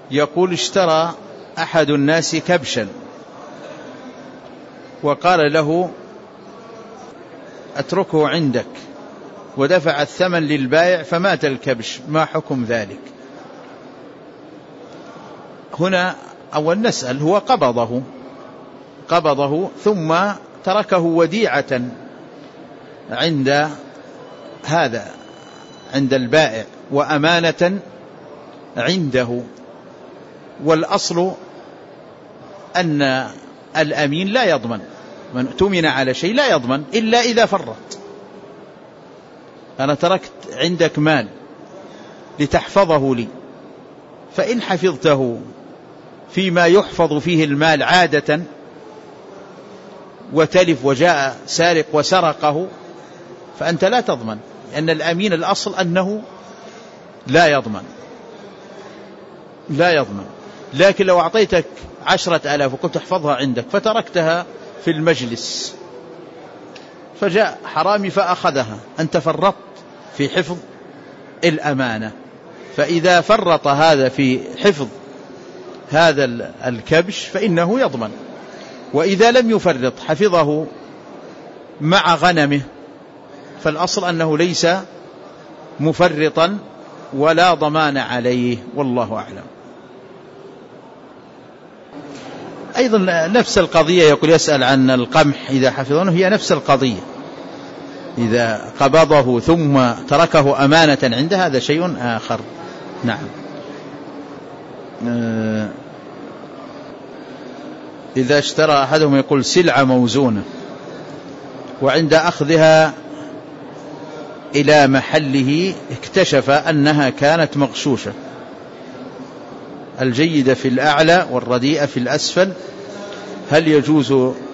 يقول: اشترى أحد الناس كبشا وقال له: أتركه عندك، ودفع الثمن للبائع فمات الكبش، ما حكم ذلك؟ هنا أول نسأل، هو قبضه ثم تركه وديعة عند البائع وأمانة عنده، والأصل أن الأمين لا يضمن، من اؤتمن على شيء لا يضمن إلا إذا فرط. أنا تركت عندك مال لتحفظه لي، فإن حفظته فيما يحفظ فيه المال عادة وتلف وجاء سارق وسرقه فأنت لا تضمن، لأن الأمين الأصل أنه لا يضمن. لكن لو أعطيتك 10,000 وكنت تحفظها عندك فتركتها في المجلس فجاء حرامي فأخذها، أنت فرطت في حفظ الأمانة. فإذا فرط هذا في حفظ هذا الكبش فإنه يضمن، وإذا لم يفرط حفظه مع غنمه فالأصل أنه ليس مفرطا ولا ضمان عليه، والله أعلم. أيضا نفس القضية، يقول يسأل عن القمح إذا حفظه، هي نفس القضية، إذا قبضه ثم تركه أمانة عنده هذا شيء آخر. نعم. إذا اشترى أحدهم، يقول سلعة موزونة وعند أخذها إلى محله اكتشف أنها كانت مغشوشة، الجيدة في الأعلى والرديئة في الأسفل، هل يجوز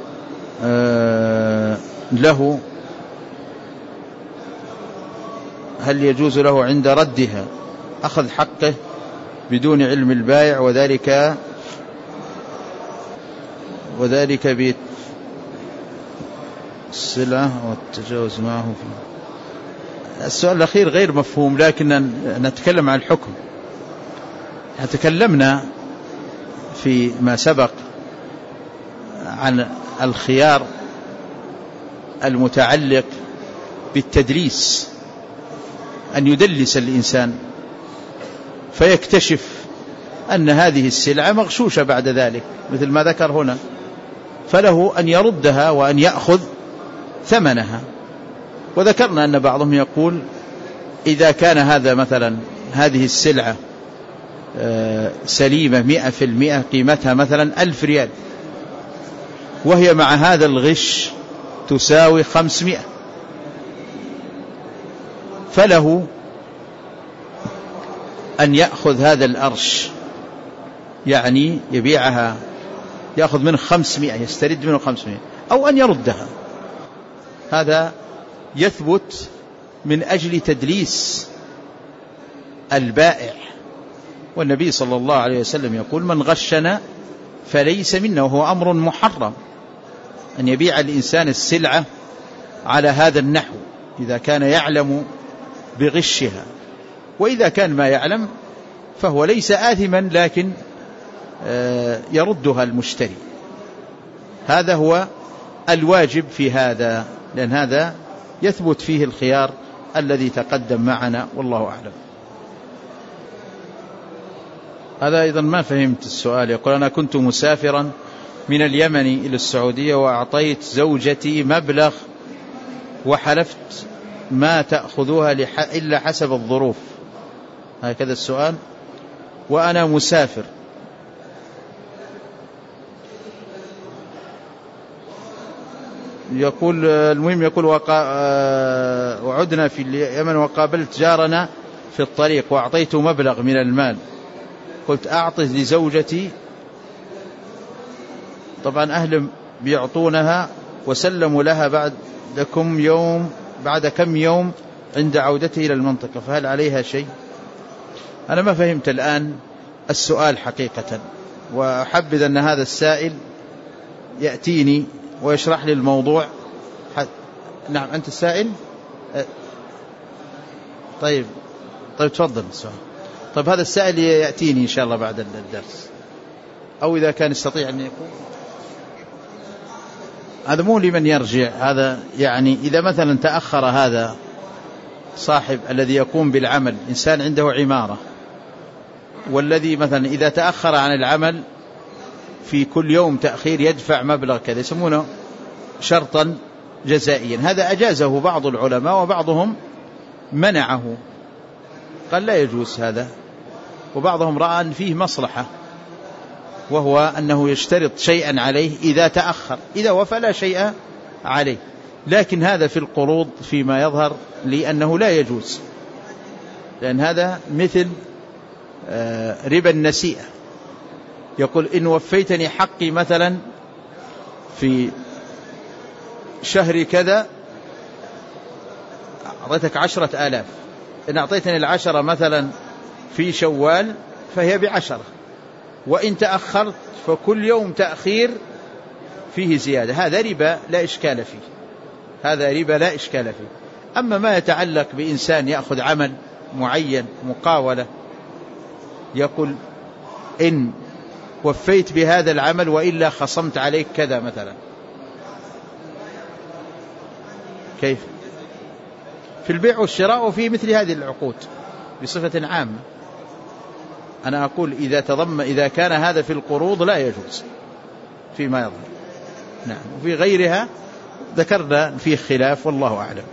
له عند ردها أخذ حقه بدون علم البائع، وذلك بالسلعة والتجاوز معه؟ السؤال الأخير غير مفهوم، لكن نتكلم عن الحكم. تكلمنا في ما سبق عن الخيار المتعلق بالتدليس، أن يدلس الإنسان فيكتشف أن هذه السلعة مغشوشة بعد ذلك مثل ما ذكر هنا، فله أن يردها وأن يأخذ ثمنها. وذكرنا أن بعضهم يقول إذا كان هذا مثلا هذه السلعة سليمة 100%، قيمتها مثلا 1000 ريال، وهي مع هذا الغش تساوي 500، فله أن يأخذ هذا الأرش، يعني يبيعها، يأخذ منه 500، يسترد منه 500، أو أن يردها. هذا يثبت من أجل تدليس البائع، والنبي صلى الله عليه وسلم يقول: من غشنا فليس منا، وهو أمر محرم أن يبيع الإنسان السلعة على هذا النحو إذا كان يعلم بغشها، وإذا كان ما يعلم فهو ليس آثما لكن يردها المشتري. هذا هو الواجب في هذا، لأن هذا يثبت فيه الخيار الذي تقدم معنا، والله أعلم. هذا أيضا ما فهمت السؤال، يقول: أنا كنت مسافرا من اليمن إلى السعودية وأعطيت زوجتي مبلغ وحلفت ما تأخذوها إلا حسب الظروف، هكذا السؤال، وأنا مسافر. يقول المهم، يقول وعدنا في اليمن وقابلت جارنا في الطريق وأعطيته مبلغ من المال، قلت أعطي لزوجتي، طبعا أهل بيعطونها، وسلموا لها بعد كم يوم عند عودته إلى المنطقة، فهل عليها شيء؟ أنا ما فهمت الآن السؤال حقيقة، وأحبذ أن هذا السائل يأتيني ويشرح لي الموضوع. نعم، أنت السائل؟ طيب تفضل السؤال. طيب هذا السائل يأتيني إن شاء الله بعد الدرس، أو إذا كان يستطيع أن يكون. هذا مو لمن يرجع، هذا يعني إذا مثلا تأخر هذا صاحب الذي يقوم بالعمل، إنسان عنده عمارة، والذي مثلا إذا تأخر عن العمل في كل يوم تأخير يدفع مبلغ كذا، يسمونه شرطا جزائيا. هذا أجازه بعض العلماء وبعضهم منعه، قال لا يجوز هذا، وبعضهم رأى أن فيه مصلحة، وهو أنه يشترط شيئا عليه إذا تأخر، إذا وفى لا شيء عليه. لكن هذا في القروض فيما يظهر لأنه لا يجوز، لأن هذا مثل ربا النسيئة. يقول إن وفيتني حقي مثلا في شهر كذا أعطيتك 10,000، إن أعطيتني 10 مثلا في شوال فهي ب10، وإن تأخرت فكل يوم تأخير فيه زيادة. هذا ربا لا إشكال فيه، هذا ربا لا إشكال فيه. أما ما يتعلق بإنسان يأخذ عمل معين مقاولة، يقول إن وفيت بهذا العمل وإلا خصمت عليك كذا مثلا، كيف في البيع والشراء وفي مثل هذه العقود بصفة عامة؟ أنا أقول إذا كان هذا في القروض لا يجوز فيما يظهر، نعم. وفي غيرها ذكرنا فيه خلاف والله أعلم.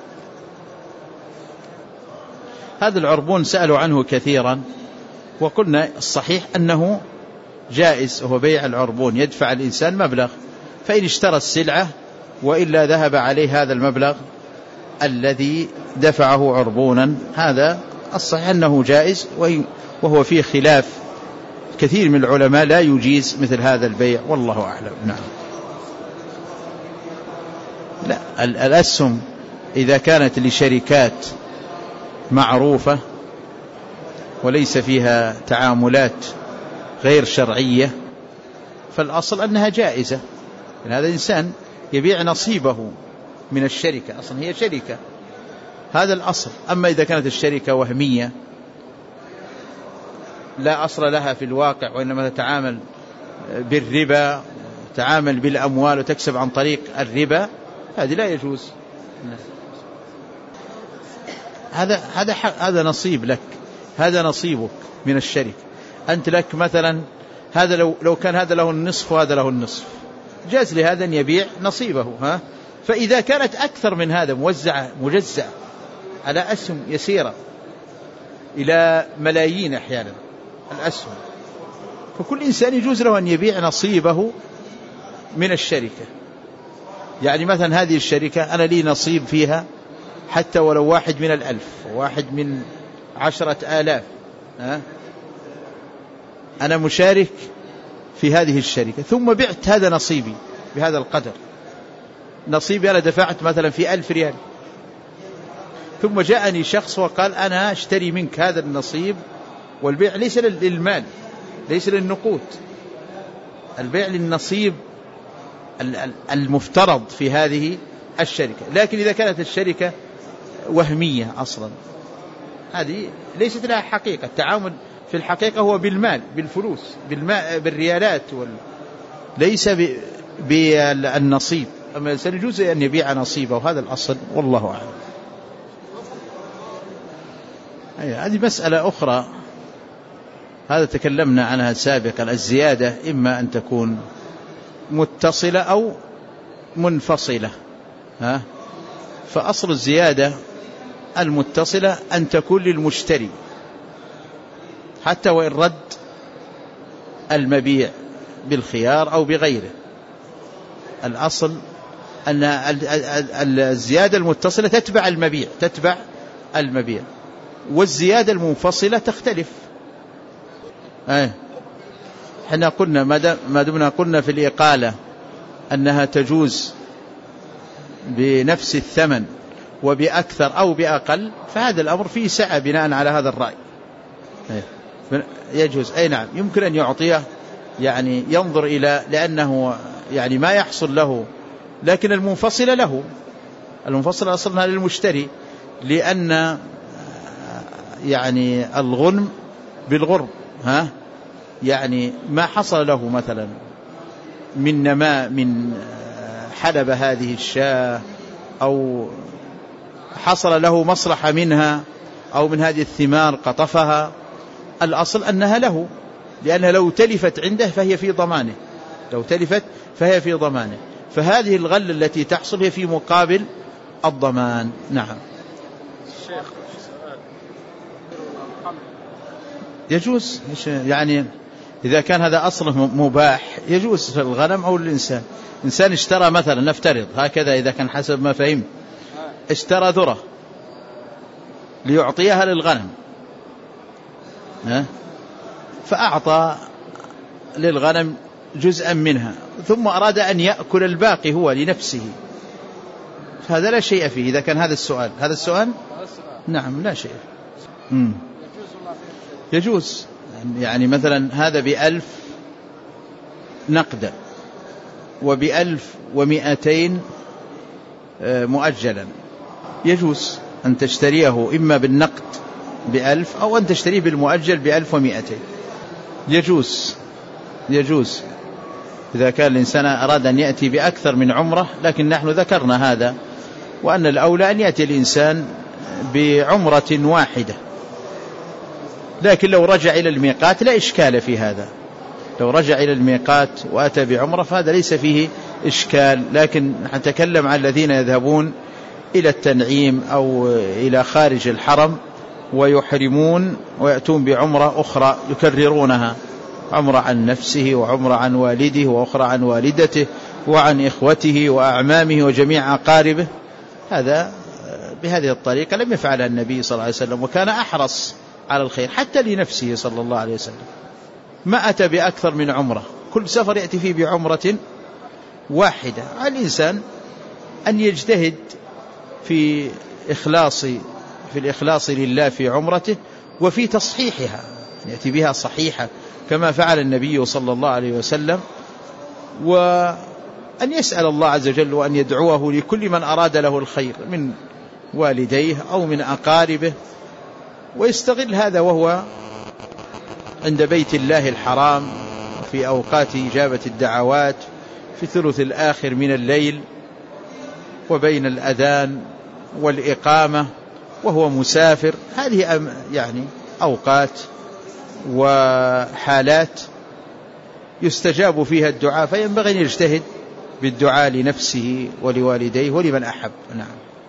هذا العربون سألوا عنه كثيرا، وقلنا الصحيح أنه جائز، وهو بيع العربون، يدفع الإنسان مبلغ، فإن اشترى السلعة وإلا ذهب عليه هذا المبلغ الذي دفعه عربونا. هذا الصحيح أنه جائز، وهو فيه خلاف، كثير من العلماء لا يجيز مثل هذا البيع والله أعلم. نعم. لا، الأسهم إذا كانت لشركات معروفة وليس فيها تعاملات غير شرعية فالأصل أنها جائزة، يعني هذا الإنسان يبيع نصيبه من الشركة، أصلا هي شركة، هذا الأصل. أما إذا كانت الشركة وهمية لا أصل لها في الواقع، وإنما تتعامل بالربا، تعامل بالأموال وتكسب عن طريق الربا، هذه لا يجوز. هذا نصيب لك، هذا نصيبك من الشركة، أنت لك مثلا هذا، لو كان هذا له النصف وهذا له النصف، جاز لهذا أن يبيع نصيبه. فإذا كانت أكثر من هذا مجزأ على أسهم يسيرة إلى ملايين أحيانا الأسهم، فكل إنسان يجوز له أن يبيع نصيبه من الشركة. يعني مثلا هذه الشركة أنا لي نصيب فيها، حتى ولو 1 من 1000 و1 من 10,000، أنا مشارك في هذه الشركة، ثم بعت هذا نصيبي بهذا القدر، نصيبي أنا دفعت مثلا في 1000 ريال، ثم جاءني شخص وقال أنا أشتري منك هذا النصيب، والبيع ليس للمال، ليس للنقود، البيع للنصيب المفترض في هذه الشركة. لكن إذا كانت الشركة وهمية أصلا، هذه ليست لها حقيقة، التعامل في الحقيقة هو بالمال، بالفلوس، بالريالات، ليس بالنصيب. أما سيجوز أن يبيع نصيبه، وهذا الأصل والله أعلم. هذه مسألة أخرى، هذا تكلمنا عنها سابقا. الزيادة إما أن تكون متصلة أو منفصلة، فأصل الزيادة المتصلة أن تكون للمشتري حتى وإن رد المبيع بالخيار أو بغيره. الأصل أن الزيادة المتصلة تتبع المبيع، والزيادة المنفصلة تختلف. احنا قلنا ما دمنا قلنا في الإقالة أنها تجوز بنفس الثمن وبأكثر أو بأقل، فهذا الأمر فيه سعة بناء على هذا الرأي، يجوز. أي نعم، يمكن أن يعطيه، يعني ينظر إلى، لأنه يعني ما يحصل له، لكن المنفصلة له، المنفصلة أصلها للمشتري، لأن يعني الغنم بالغرب، يعني ما حصل له مثلا من نماء من حلب هذه الشاة، أو حصل له مصلحة منها، أو من هذه الثمار قطفها، الأصل أنها له، لأنها لو تلفت عنده فهي في ضمانه، لو تلفت فهي في ضمانه، فهذه الغلة التي تحصل هي في مقابل الضمان. نعم. الشيخ يجوز، يعني إذا كان هذا أصله مباح يجوز في الغنم أو الإنسان. إنسان اشترى مثلا، نفترض هكذا إذا كان حسب ما فهم، اشترى ذرة ليعطيها للغنم، فأعطى للغنم جزءا منها، ثم أراد أن يأكل الباقي هو لنفسه، هذا لا شيء فيه. إذا كان هذا السؤال، هذا السؤال نعم لا شيء. يجوز، يعني مثلا هذا ب1000 نقدا وب1200 مؤجلا، يجوز أن تشتريه إما بالنقد ب1000 أو أن تشتريه بالمؤجل ب1200. يجوز إذا كان الإنسان أراد أن يأتي بأكثر من عمرة، لكن نحن ذكرنا هذا، وأن الأولى أن يأتي الإنسان بعمرة واحدة. لكن لو رجع إلى الميقات لا إشكال في هذا، لو رجع إلى الميقات وأتى بعمرة فهذا ليس فيه إشكال. لكن نتكلم عن الذين يذهبون إلى التنعيم أو إلى خارج الحرم ويحرمون ويأتون بعمرة أخرى يكررونها، عمرة عن نفسه وعمرة عن والده وأخرى عن والدته وعن إخوته وأعمامه وجميع أقاربه، هذا بهذه الطريقة لم يفعلها النبي صلى الله عليه وسلم، وكان أحرص على الخير حتى لنفسه صلى الله عليه وسلم، ما أتى بأكثر من عمرة، كل سفر يأتي فيه بعمرة واحدة. على الإنسان أن يجتهد في الإخلاص لله في عمرته وفي تصحيحها، يأتي بها صحيحة كما فعل النبي صلى الله عليه وسلم، وأن يسأل الله عز وجل وأن يدعوه لكل من أراد له الخير من والديه أو من أقاربه، ويستغل هذا وهو عند بيت الله الحرام في أوقات إجابة الدعوات، في الثلث الآخر من الليل وبين الأذان والإقامة وهو مسافر. هذه يعني أوقات وحالات يستجاب فيها الدعاء، فينبغي أن يجتهد بالدعاء لنفسه ولوالديه ولمن أحب. نعم.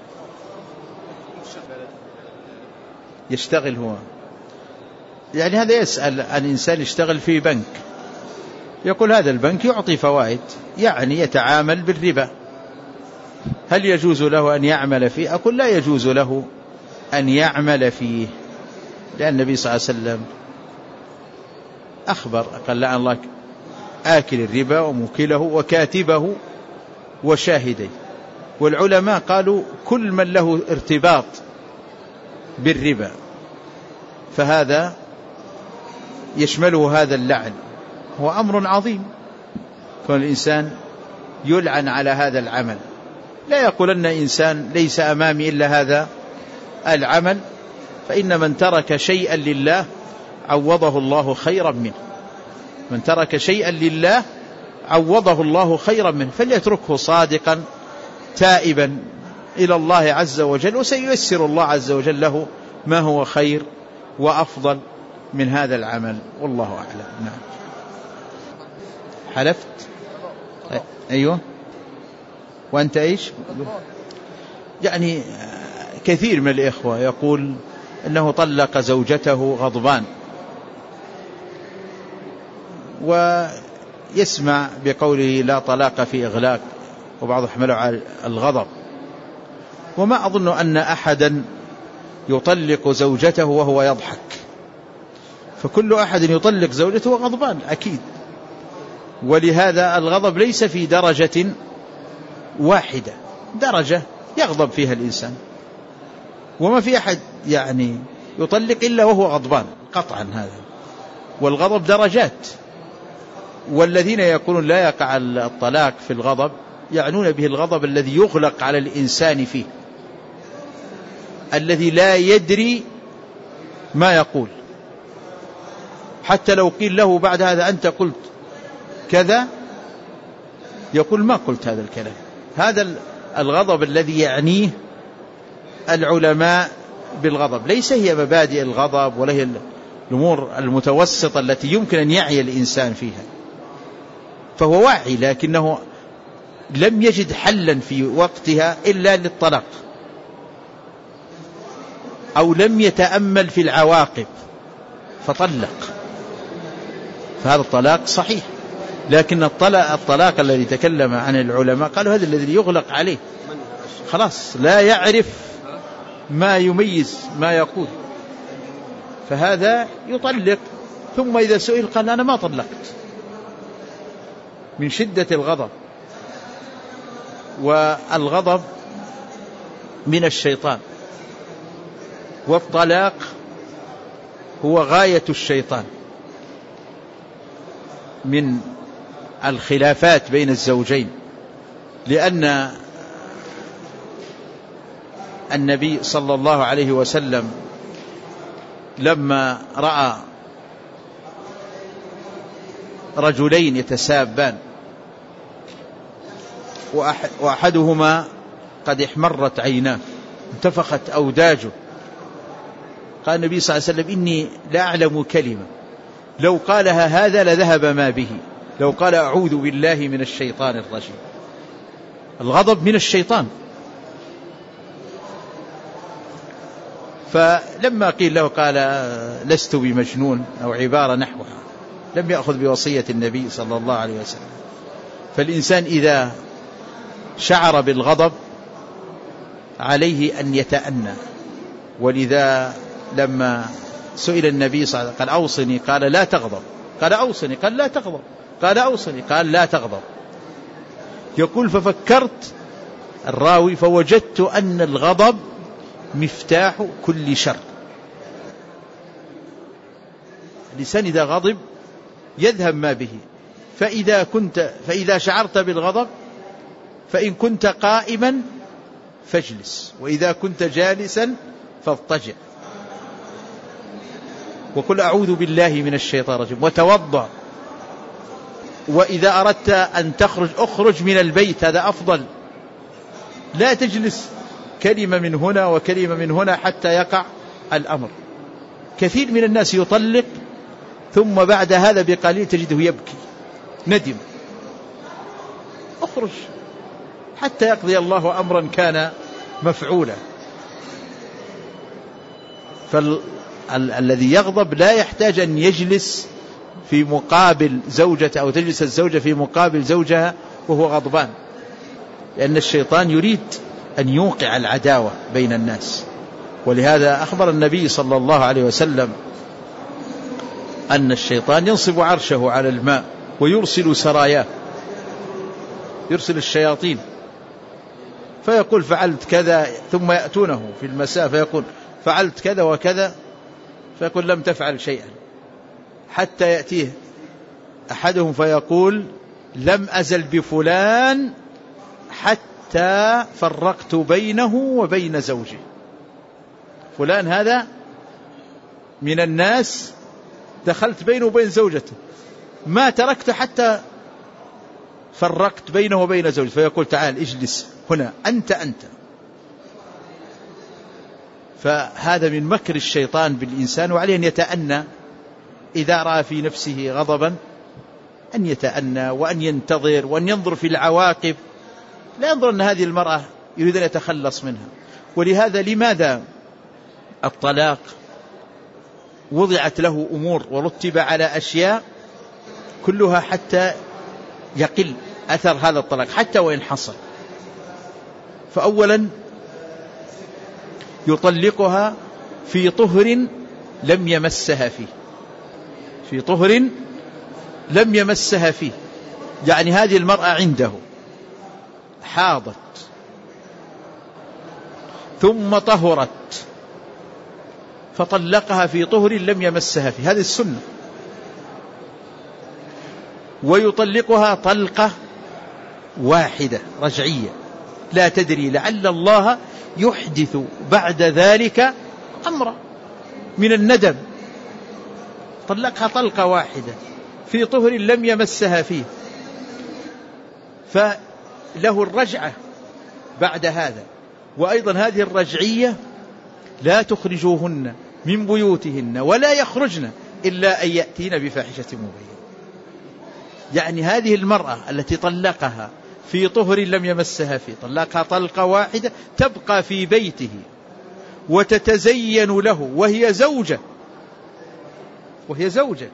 يشتغل هو، يعني هذا يسأل عن إنسان يشتغل في بنك، يقول هذا البنك يعطي فوائد، يعني يتعامل بالربا، هل يجوز له أن يعمل فيه؟ أقول لا يجوز له أن يعمل فيه، لأن النبي صلى الله عليه وسلم أخبر قال لعن الله آكل الربا وموكله وكاتبه وشاهديه. والعلماء قالوا كل من له ارتباط بالربا فهذا يشمله هذا اللعن، هو أمر عظيم، كون الإنسان يلعن على هذا العمل. لا يقول أن إنسان ليس أمامي إلا هذا العمل، فإن من ترك شيئا لله عوضه الله خيرا منه، من ترك شيئا لله عوضه الله خيرا منه، فليتركه صادقا تائبا إلى الله عز وجل، وسييسر الله عز وجل له ما هو خير وأفضل من هذا العمل، والله أعلم. نعم. حلفت؟ أيوه. وأنت إيش؟ يعني كثير من الإخوة يقول أنه طلق زوجته غضبان، ويسمع بقوله لا طلاق في إغلاق، وبعض حمله على الغضب، وما أظن أن أحدا يطلق زوجته وهو يضحك، فكل أحد يطلق زوجته غضبان أكيد، ولهذا الغضب ليس في درجة واحدة، درجة يغضب فيها الإنسان، وما في أحد يعني يطلق إلا وهو غضبان قطعا، هذا والغضب درجات. والذين يقولون لا يقع الطلاق في الغضب يعنون به الغضب الذي يغلق على الإنسان فيه، الذي لا يدري ما يقول، حتى لو قيل له بعد هذا أنت قلت كذا يقول ما قلت هذا الكلام. هذا الغضب الذي يعنيه العلماء بالغضب، ليس هي مبادئ الغضب ولا هي الأمور المتوسطة التي يمكن أن يعي الإنسان فيها، فهو واعي لكنه لم يجد حلا في وقتها إلا للطلاق، أو لم يتأمل في العواقب فطلق، فهذا الطلاق صحيح. لكن الطلاق الذي تكلم عن العلماء قالوا هذا الذي يغلق عليه، خلاص لا يعرف ما يميز ما يقول، فهذا يطلق، ثم إذا سئل قال أنا ما طلقت من شدة الغضب. والغضب من الشيطان، والطلاق هو غاية الشيطان من الخلافات بين الزوجين، لأن النبي صلى الله عليه وسلم لما رأى رجلين يتسابان وأحدهما قد احمرت عيناه انتفخت أوداجه، قال النبي صلى الله عليه وسلم إني لا أعلم كلمة لو قالها هذا لذهب ما به، لو قال أعوذ بالله من الشيطان الرجيم. الغضب من الشيطان. فلما قيل له قال لست بمجنون أو عبارة نحوها، لم يأخذ بوصية النبي صلى الله عليه وسلم. فالإنسان إذا شعر بالغضب عليه أن يتأنى، ولذا لما سئل النبي صلى الله عليه وسلم قال أوصني، قال لا تغضب، قال أوصني، قال لا تغضب، قال أوصني، قال لا تغضب. يقول ففكرت الراوي فوجدت أن الغضب مفتاح كل شر. الإنسان إذا غضب يذهب ما به، فإذا شعرت بالغضب فإن كنت قائما فاجلس، وإذا كنت جالسا فاضطجع، وقل أعوذ بالله من الشيطان الرجيم، وتوضأ. وإذا أردت أن تخرج أخرج من البيت، هذا أفضل، لا تجلس كلمة من هنا وكلمة من هنا حتى يقع الأمر. كثير من الناس يطلق ثم بعد هذا بقليل تجده يبكي ندم. أخرج حتى يقضي الله أمرا كان مفعولا. فالذي يغضب لا يحتاج أن يجلس في مقابل زوجته أو تجلس الزوجة في مقابل زوجها وهو غضبان، لأن الشيطان يريد أن يوقع العداوة بين الناس. ولهذا أخبر النبي صلى الله عليه وسلم أن الشيطان ينصب عرشه على الماء ويرسل سراياه، يرسل الشياطين فيقول فعلت كذا، ثم يأتونه في المساء فيقول فعلت كذا وكذا، فيقول لم تفعل شيئا، حتى يأتيه أحدهم فيقول لم أزل بفلان حتى فرقت بينه وبين زوجه. فلان هذا من الناس دخلت بينه وبين زوجته، ما تركت حتى فرقت بينه وبين زوجته. فيقول تعال اجلس هنا أنت. فهذا من مكر الشيطان بالإنسان، وعليه أن يتأنى إذا رأى في نفسه غضبا، أن يتأنى وأن ينتظر وأن ينظر في العواقب، لا ينظر أن هذه المرأة يريد أن يتخلص منها. ولهذا لماذا الطلاق وضعت له أمور ورتب على أشياء كلها حتى يقل أثر هذا الطلاق حتى وإن حصل. فأولا يطلقها في طهر لم يمسها فيه، في طهر لم يمسها فيه، يعني هذه المرأة عنده حاضت ثم طهرت فطلقها في طهر لم يمسها فيه، هذه السنة. ويطلقها طلقة واحدة رجعية، لا تدري لعل الله يحدث بعد ذلك أمرا من الندم، طلقها طلقة واحدة في طهر لم يمسها فيه، فله الرجعة بعد هذا. وأيضا هذه الرجعية لا تخرجوهن من بيوتهن ولا يخرجن إلا أن يأتين بفاحشة مبينة. يعني هذه المرأة التي طلقها في طهر لم يمسها فيه، طلقها طلقة واحدة، تبقى في بيته وتتزين له وهي زوجة.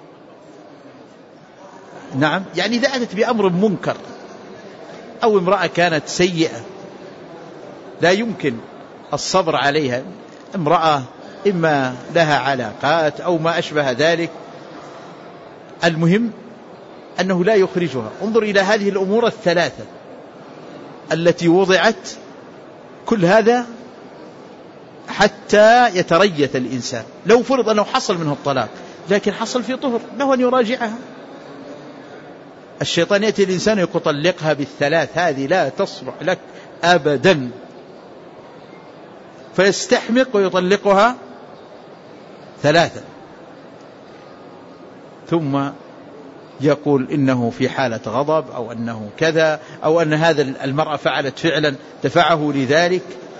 نعم، يعني إذا أتت بأمر منكر أو امرأة كانت سيئة لا يمكن الصبر عليها، امرأة إما لها علاقات أو ما أشبه ذلك، المهم أنه لا يخرجها. انظر إلى هذه الأمور الثلاثة التي وضعت، كل هذا حتى يتريث الإنسان. لو فرض أنه حصل منه الطلاق لكن حصل في طهر، له أن يراجعها. الشيطان يأتي الإنسان يقول طلقها بالثلاث، هذه لا تصلح لك أبدا، فيستحمق ويطلقها ثلاثا، ثم يقول إنه في حالة غضب أو أنه كذا أو أن هذا المرأة فعلت فعلا دفعه لذلك.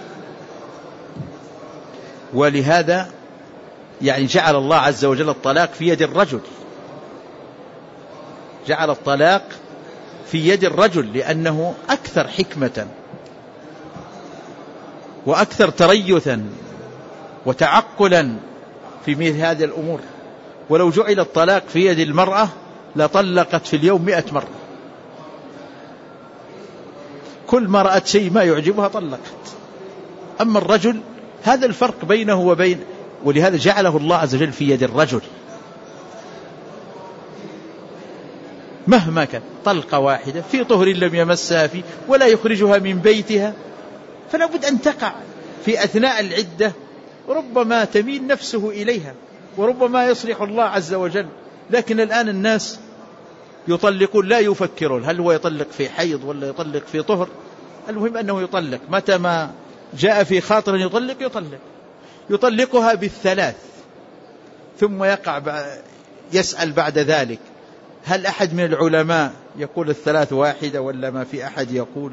ولهذا يعني جعل الله عز وجل الطلاق في يد الرجل، جعل الطلاق في يد الرجل لأنه أكثر حكمة وأكثر تريثا وتعقلا في مثل هذه الأمور. ولو جعل الطلاق في يد المرأة لطلقت في اليوم 100 مرة، كل ما رأت شيء ما يعجبها طلقت. أما الرجل هذا الفرق بينه وبين، ولهذا جعله الله عز وجل في يد الرجل مهما كان، طلقة واحدة في طهر لم يمسها فيه ولا يخرجها من بيتها، فلا بد أن تقع في أثناء العدة، ربما تميل نفسه إليها وربما يصلح الله عز وجل. لكن الآن الناس يطلقون لا يفكرون هل هو يطلق في حيض ولا يطلق في طهر، المهم أنه يطلق متى ما جاء في خاطر يطلقها بالثلاث، ثم يسأل بعد ذلك هل أحد من العلماء يقول الثلاث واحدة ولا ما في أحد يقول.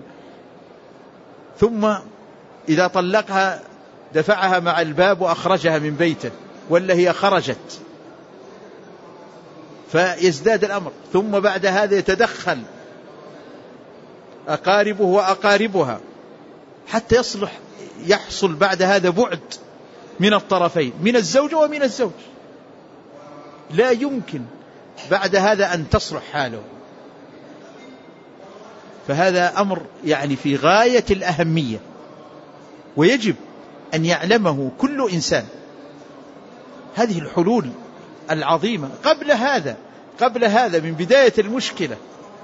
ثم إذا طلقها دفعها مع الباب وأخرجها من بيته ولا هي خرجت، فيزداد الأمر. ثم بعد هذا يتدخل أقاربه وأقاربها حتى يحصل بعد هذا بعد من الطرفين، من الزوجة ومن الزوج، لا يمكن بعد هذا أن تصلح حاله. فهذا أمر يعني في غاية الأهمية، ويجب أن يعلمه كل إنسان. هذه الحلول العظيمة قبل هذا من بداية المشكلة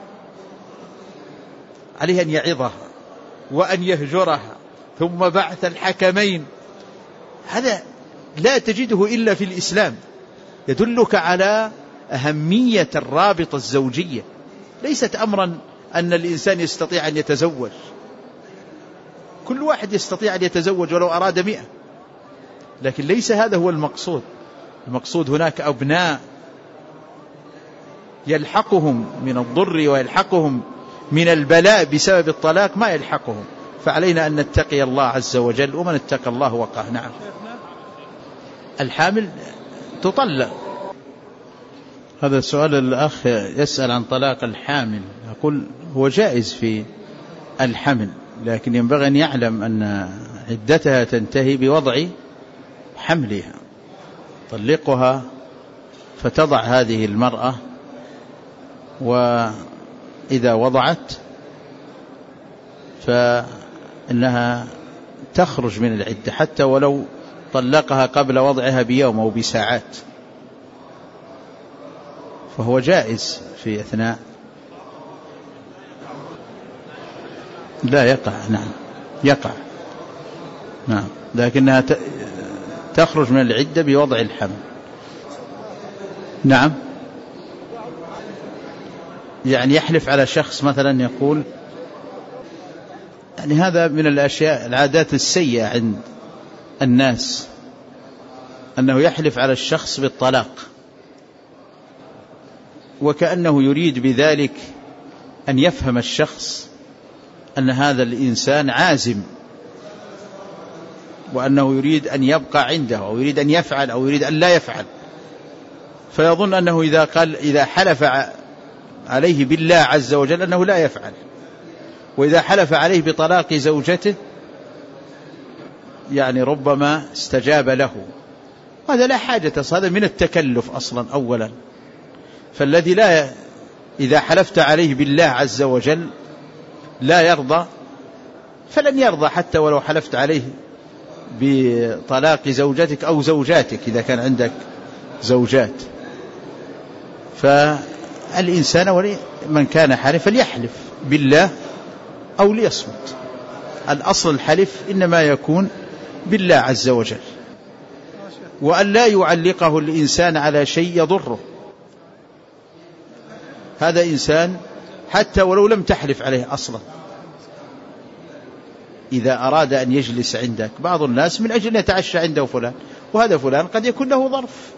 عليه أن يعظها وأن يهجرها، ثم بعث الحكمين. هذا لا تجده إلا في الإسلام، يدلك على أهمية الرابطة الزوجية. ليست أمرا أن الإنسان يستطيع أن يتزوج، كل واحد يستطيع أن يتزوج ولو أراد 100، لكن ليس هذا هو المقصود. المقصود هناك أبناء يلحقهم من الضر ويلحقهم من البلاء بسبب الطلاق ما يلحقهم، فعلينا أن نتقي الله عز وجل، ومن اتقى الله وقاه. نعم، الحامل تطلق. هذا سؤال الأخ يسأل عن طلاق الحامل، يقول هو جائز في الحمل، لكن ينبغي أن يعلم أن عدتها تنتهي بوضع حملها. طلقها فتضع هذه المرأة، وإذا وضعت فإنها تخرج من العدة حتى ولو طلقها قبل وضعها بيوم أو بساعات، فهو جائز في أثناء لا يقع. نعم يقع، نعم، لكنها تخرج من العدة بوضع الحمل. نعم، يعني يحلف على شخص مثلا، يقول يعني هذا من الأشياء العادات السيئة عند الناس، أنه يحلف على الشخص بالطلاق وكأنه يريد بذلك أن يفهم الشخص أن هذا الإنسان عازم، وأنه يريد أن يبقى عنده، أو يريد أن يفعل أو يريد أن لا يفعل، فيظن أنه إذا حلف عليه بالله عز وجل أنه لا يفعل، وإذا حلف عليه بطلاق زوجته يعني ربما استجاب له. هذا لا حاجة، هذا من التكلف أصلا أولا. فالذي إذا حلفت عليه بالله عز وجل لا يرضى فلن يرضى، حتى ولو حلفت عليه بطلاق زوجتك أو زوجاتك إذا كان عندك زوجات. فالإنسان من كان حالف فليحلف بالله أو ليصمت. الأصل الحلف إنما يكون بالله عز وجل، وأن لا يعلقه الإنسان على شيء يضره. هذا إنسان حتى ولو لم تحلف عليه أصلا، إذا أراد أن يجلس عندك، بعض الناس من أجل أن يتعشى عنده فلان، وهذا فلان قد يكون له ظرف،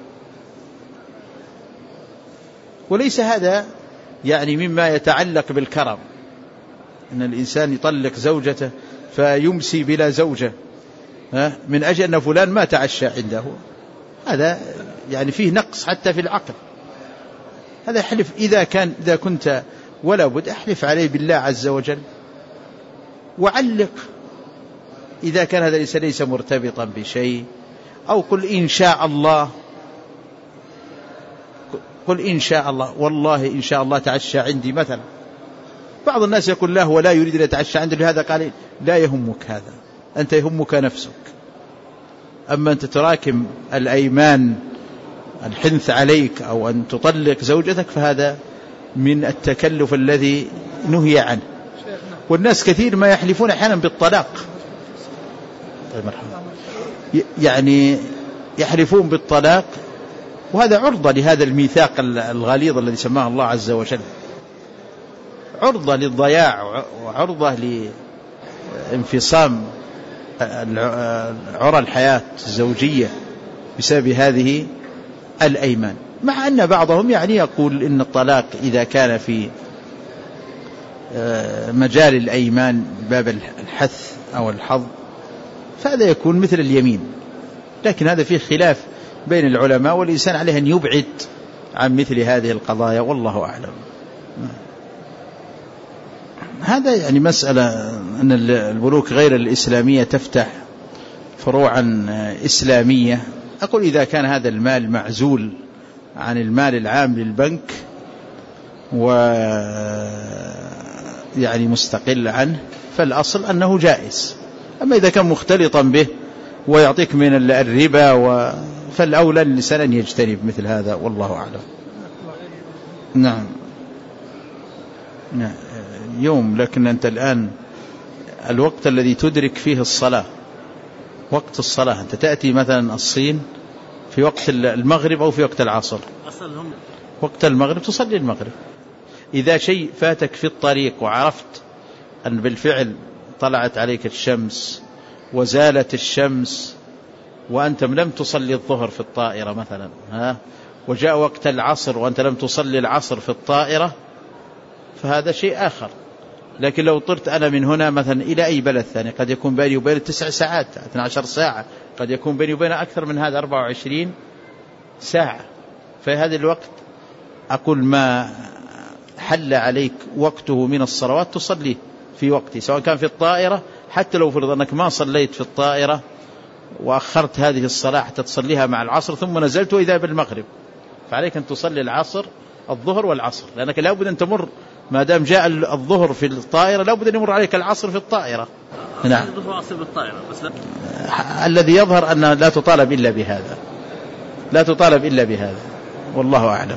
وليس هذا يعني مما يتعلق بالكرم، أن الإنسان يطلق زوجته فيمسي بلا زوجة من أجل أن فلان ما تعشى عنده. هذا يعني فيه نقص حتى في العقل. هذا حلف إذا كنت ولا بد أحلف عليه بالله عز وجل، وعلق إذا كان هذا ليس مرتبطا بشيء، أو قل إن شاء الله، قل إن شاء الله، والله إن شاء الله تعشى عندي مثلا. بعض الناس يقول له ولا يريد أن يتعشى عندي، لهذا قال لا يهمك هذا، أنت يهمك نفسك. أما أنت تراكم الأيمان الحنث عليك أو أن تطلق زوجتك فهذا من التكلف الذي نهي عنه. والناس كثير ما يحلفون أحيانا بالطلاق، يعني يحلفون بالطلاق، وهذا عرضة لهذا الميثاق الغليظ الذي سماه الله عز وجل، عرضة للضياع وعرضة لانفصام عرى الحياة الزوجية بسبب هذه الأيمان. مع أن بعضهم يعني يقول إن الطلاق إذا كان في مجال الأيمان باب الحث أو الحظ فهذا يكون مثل اليمين، لكن هذا فيه خلاف بين العلماء، والإنسان عليه أن يبعد عن مثل هذه القضايا، والله أعلم. هذا يعني مسألة أن البنوك غير الإسلامية تفتح فروعا إسلامية. أقول إذا كان هذا المال معزول عن المال العام للبنك ويعني مستقل عنه فالأصل أنه جائز. أما إذا كان مختلطا به ويعطيك من الربا فالأولى للإنسان أن يجتنب مثل هذا، والله أعلم. نعم يوم، لكن أنت الآن الوقت الذي تدرك فيه الصلاة وقت الصلاة، أنت تأتي مثلا الصين في وقت المغرب أو في وقت العصر، وقت المغرب تصلي المغرب. إذا شيء فاتك في الطريق وعرفت أن بالفعل طلعت عليك الشمس وزالت الشمس وأنت لم تصلي الظهر في الطائرة مثلا، وجاء وقت العصر وأنت لم تصلي العصر في الطائرة، فهذا شيء آخر. لكن لو طرت أنا من هنا مثلا إلى أي بلد ثاني قد يكون بيني وبين 9 ساعات 12 ساعة، قد يكون بيني وبين أكثر من هذا 24 ساعة. في هذا الوقت أقول ما حل عليك وقته من الصلوات تصليه في وقته، سواء كان في الطائرة، حتى لو فرض أنك ما صليت في الطائرة وأخرت هذه الصلاة حتى تصليها مع العصر ثم نزلت وإذا بالمغرب، فعليك أن تصلي الظهر والعصر، لأنك لا بد أن تمر ما دام جاء الظهر في الطائرة لا بد أن يمر عليك العصر في الطائرة. نعم. الذي يظهر أن لا تطالب إلا بهذا، لا تطالب إلا بهذا، والله أعلم.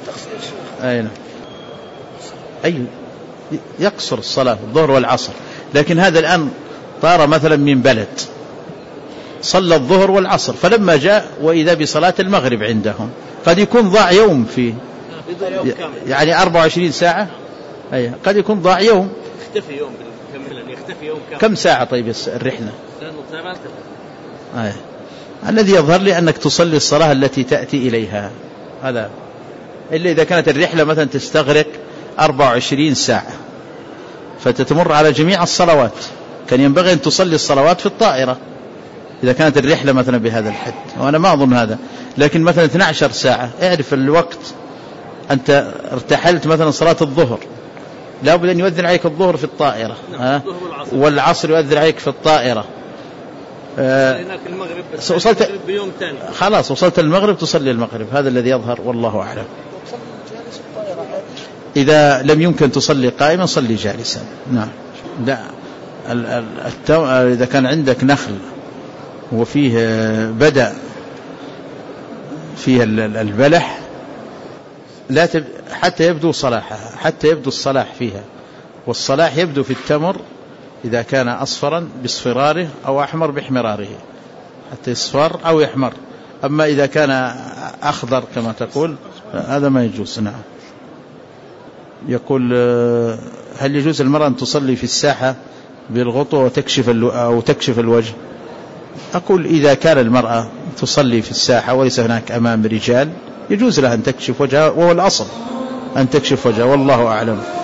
أي يقصر الصلاة الظهر والعصر، لكن هذا الآن طار مثلا من بلد صلى الظهر والعصر، فلما جاء وإذا بصلاة المغرب عندهم قد يكون ضاع يوم في يعني 24 ساعة، قد يكون ضاع يوم، يختفي يوم يختفي يوم كم ساعة طيب الرحلة؟ الذي يظهر لي أنك تصلي الصلاة التي تأتي إليها، هذا إلا إذا كانت الرحلة مثلا تستغرق 24 ساعة فتتمر على جميع الصلوات، كان ينبغي أن تصلي الصلوات في الطائرة إذا كانت الرحلة مثلا بهذا الحد، وأنا ما أظن هذا. لكن مثلا 12 ساعة اعرف الوقت، أنت ارتحلت مثلا صلاة الظهر، لا بد أن يؤذن عليك الظهر في الطائرة، والعصر يؤذن عليك في الطائرة. وصلت بيوم ثاني خلاص وصلت المغرب تصلي المغرب، هذا الذي يظهر والله أعلم. إذا لم يمكن تصلي قائما صلي جالسا. نعم. لا إذا كان عندك نخل وفيه بدأ فيه البلح لا حتى يبدو صلاحها، حتى يبدو الصلاح فيها، والصلاح يبدو في التمر إذا كان أصفرا باصفراره أو أحمر باحمراره، حتى يصفر أو يحمر. أما إذا كان أخضر كما تقول هذا ما يجوز. نعم. يقول هل يجوز المرأة أن تصلي في الساحة بالغطوة أو تكشف الوجه؟ أقول إذا كان المرأة تصلي في الساحة وليس هناك أمام رجال يجوز لها أن تكشف وجهها، وهو الأصل أن تكشف وجهها، والله أعلم.